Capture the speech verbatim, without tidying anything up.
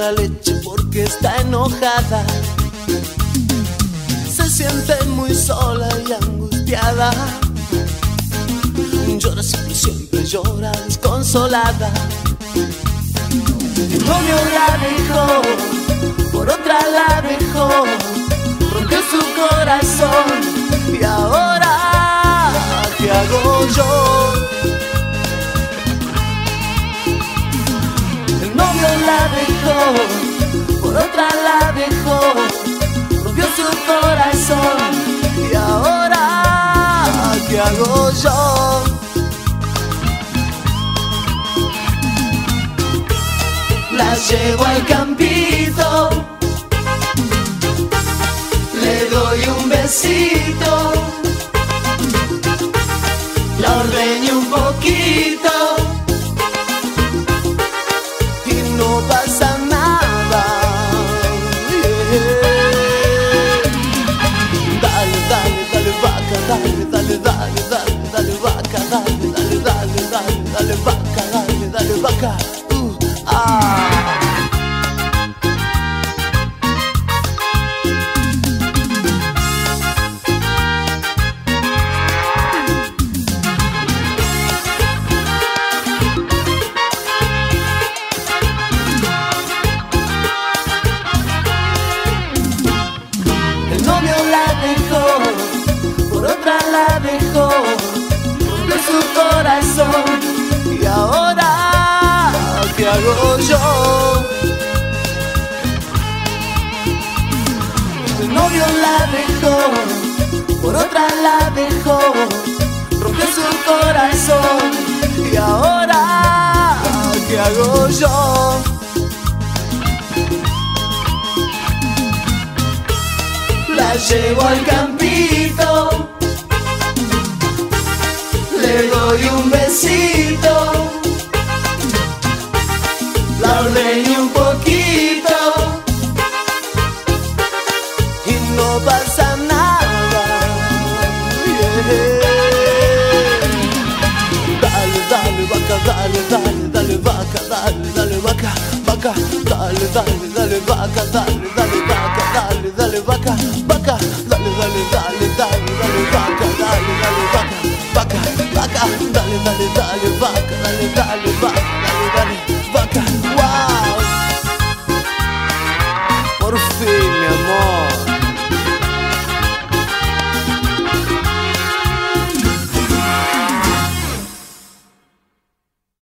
la leche porque está enojada. Se siente muy sola y angustiada. Llora siempre, siempre llora desconsolada. El novio la dejó, por otra la dejó, rompió su corazón y ahora ¿qué hago yo? El novio la dejó, por otra la dejó, rompió su corazón y ahora ¿qué hago yo? La llevo al campito, le doy un besito, la ordeño un poquito y no pasa nada. Yeah. Dale, dale, dale vaca, dale, dale, dale, dale, dale vaca, dale, dale, dale, dale, dale vaca, dale, dale vaca. Uh, ah. Por otra la dejó, rompió su corazón y ahora ¿qué hago yo? El novio la dejó, por otra la dejó, rompió su corazón y ahora ¿qué hago yo? La llevo al campito, le doy un besito, la ordeño un poquito y no pasa nada. Yeah. Dale, dale vaca, dale, dale, dale vaca, dale, dale vaca, vaca, dale, dale, dale vaca, dale, dale vaca, dale, dale vaca, vaca, dale, dale, dale, dale, dale vaca, dale, dale vaca, vaca, vaca, dale, dale, dale vaca, dale, dale vaca, dale, dale vaca.